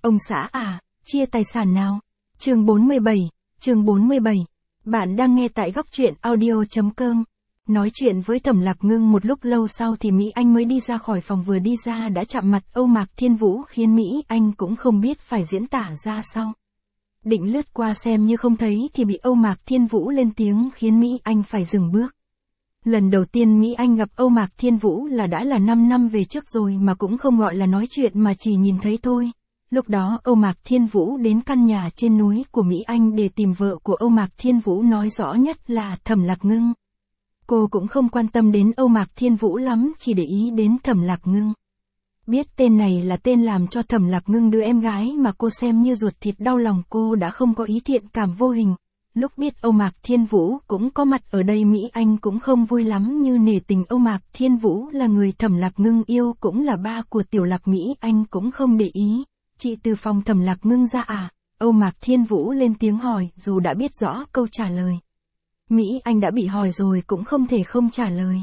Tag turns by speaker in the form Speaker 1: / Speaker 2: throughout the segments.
Speaker 1: Ông xã à, chia tài sản nào? Chương 47. Bạn đang nghe tại góc truyện audio.com. Nói chuyện với Thẩm Lạc Ngưng một lúc lâu sau thì Mỹ Anh mới đi ra khỏi phòng, vừa đi ra đã chạm mặt Âu Mạc Thiên Vũ khiến Mỹ Anh cũng không biết phải diễn tả ra sao. Định lướt qua xem như không thấy thì bị Âu Mạc Thiên Vũ lên tiếng khiến Mỹ Anh phải dừng bước. Lần đầu tiên Mỹ Anh gặp Âu Mạc Thiên Vũ đã là 5 năm về trước rồi mà cũng không gọi là nói chuyện mà chỉ nhìn thấy thôi. Lúc đó Âu Mạc Thiên Vũ đến căn nhà trên núi của Mỹ Anh để tìm vợ của Âu Mạc Thiên Vũ, nói rõ nhất là Thẩm Lạc Ngưng. Cô cũng không quan tâm đến Âu Mạc Thiên Vũ lắm, chỉ để ý đến Thẩm Lạc Ngưng. Biết tên này là tên làm cho Thẩm Lạc Ngưng đứa em gái mà cô xem như ruột thịt đau lòng, cô đã không có ý thiện cảm vô hình. Lúc biết Âu Mạc Thiên Vũ cũng có mặt ở đây, Mỹ Anh cũng không vui lắm, như nể tình Âu Mạc Thiên Vũ là người Thẩm Lạc Ngưng yêu, cũng là ba của Tiểu Lạc. Mỹ Anh cũng không để ý. Chị từ phòng Thẩm Lạc Ngưng ra à? Âu Mạc Thiên Vũ lên tiếng hỏi, dù đã biết rõ câu trả lời. Mỹ Anh đã bị hỏi rồi cũng không thể không trả lời.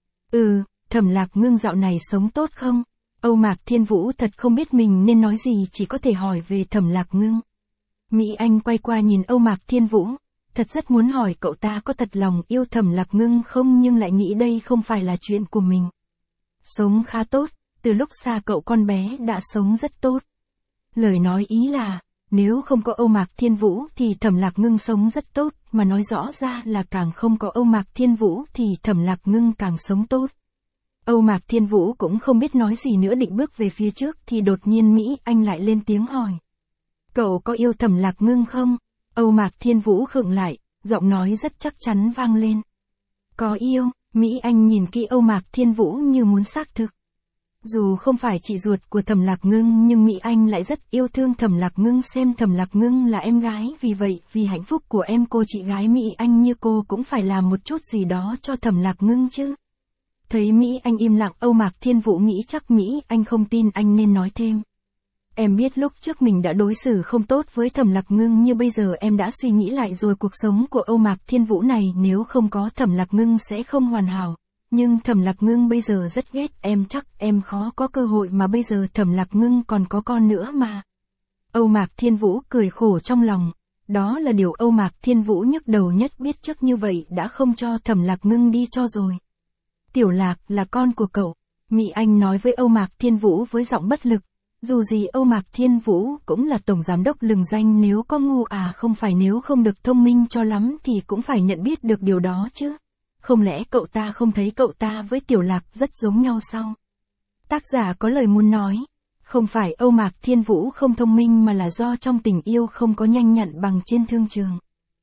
Speaker 1: Thẩm Lạc Ngưng dạo này sống tốt không? Âu Mạc Thiên Vũ thật không biết mình nên nói gì, chỉ có thể hỏi về Thẩm Lạc Ngưng. Mỹ Anh quay qua nhìn Âu Mạc Thiên Vũ, thật rất muốn hỏi cậu ta có thật lòng yêu Thẩm Lạc Ngưng không, nhưng lại nghĩ đây không phải là chuyện của mình. Sống khá tốt, từ lúc xa cậu con bé đã sống rất tốt. Lời nói ý là, nếu không có Âu Mạc Thiên Vũ thì Thẩm Lạc Ngưng sống rất tốt, mà nói rõ ra là càng không có Âu Mạc Thiên Vũ thì Thẩm Lạc Ngưng càng sống tốt. Âu Mạc Thiên Vũ cũng không biết nói gì nữa, định bước về phía trước thì đột nhiên Mỹ Anh lại lên tiếng hỏi. Cậu có yêu Thẩm Lạc Ngưng không? Âu Mạc Thiên Vũ khựng lại, giọng nói rất chắc chắn vang lên. Có yêu. Mỹ Anh nhìn kỹ Âu Mạc Thiên Vũ như muốn xác thực. Dù không phải chị ruột của Thẩm Lạc Ngưng nhưng Mỹ Anh lại rất yêu thương Thẩm Lạc Ngưng, xem Thẩm Lạc Ngưng là em gái, vì vậy, vì hạnh phúc của em cô chị gái Mỹ Anh như cô cũng phải làm một chút gì đó cho Thẩm Lạc Ngưng chứ. Thấy Mỹ Anh im lặng, Âu Mạc Thiên Vũ nghĩ chắc Mỹ Anh không tin anh nên nói thêm. Em biết lúc trước mình đã đối xử không tốt với Thẩm Lạc Ngưng, nhưng bây giờ em đã suy nghĩ lại rồi, cuộc sống của Âu Mạc Thiên Vũ này nếu không có Thẩm Lạc Ngưng sẽ không hoàn hảo. Nhưng Thẩm Lạc Ngưng bây giờ rất ghét em, chắc em khó có cơ hội, mà bây giờ Thẩm Lạc Ngưng còn có con nữa mà. Âu Mạc Thiên Vũ cười khổ trong lòng. Đó là điều Âu Mạc Thiên Vũ nhức đầu nhất, biết trước như vậy đã không cho Thẩm Lạc Ngưng đi cho rồi. Tiểu Lạc là con của cậu, Mỹ Anh nói với Âu Mạc Thiên Vũ với giọng bất lực. Dù gì Âu Mạc Thiên Vũ cũng là tổng giám đốc lừng danh, nếu có ngu à không phải, nếu không được thông minh cho lắm thì cũng phải nhận biết được điều đó chứ. Không lẽ cậu ta không thấy cậu ta với Tiểu Lạc rất giống nhau sao? Tác giả có lời muốn nói, không phải Âu Mạc Thiên Vũ không thông minh mà là do trong tình yêu không có nhanh nhặn bằng trên thương trường.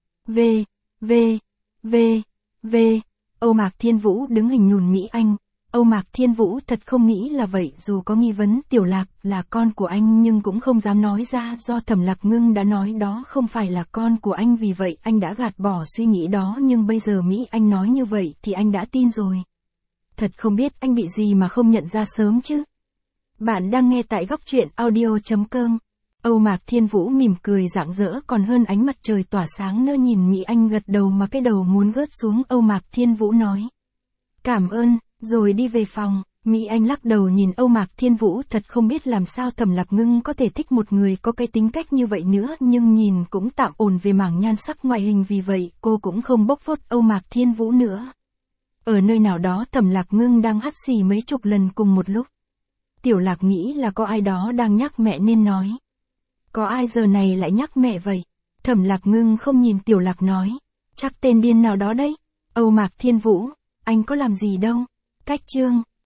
Speaker 1: Âu Mạc Thiên Vũ đứng hình nùn Mỹ Anh. Âu Mạc Thiên Vũ thật không nghĩ là vậy, dù có nghi vấn Tiểu Lạc là con của anh nhưng cũng không dám nói ra, do Thẩm Lạc Ngưng đã nói đó không phải là con của anh, vì vậy anh đã gạt bỏ suy nghĩ đó, nhưng bây giờ Mỹ Anh nói như vậy thì anh đã tin rồi. Thật không biết anh bị gì mà không nhận ra sớm chứ. Bạn đang nghe tại góc truyện audio.com. Âu Mạc Thiên Vũ mỉm cười rạng rỡ còn hơn ánh mặt trời tỏa sáng nữa, nhìn Mỹ Anh gật đầu mà cái đầu muốn gớt xuống. Âu Mạc Thiên Vũ nói. Cảm ơn. Rồi đi về phòng. Mỹ Anh lắc đầu nhìn Âu Mạc Thiên Vũ, thật không biết làm sao Thẩm Lạc Ngưng có thể thích một người có cái tính cách như vậy nữa, nhưng nhìn cũng tạm ổn về mảng nhan sắc ngoại hình, vì vậy cô cũng không bóc phốt Âu Mạc Thiên Vũ nữa. Ở nơi nào đó Thẩm Lạc Ngưng đang hắt xì mấy chục lần cùng một lúc. Tiểu Lạc nghĩ là có ai đó đang nhắc mẹ nên nói. Có ai giờ này lại nhắc mẹ vậy? Thẩm Lạc Ngưng không nhìn Tiểu Lạc nói. Chắc tên điên nào đó đấy. Âu Mạc Thiên Vũ, anh có làm gì đâu. Cách chương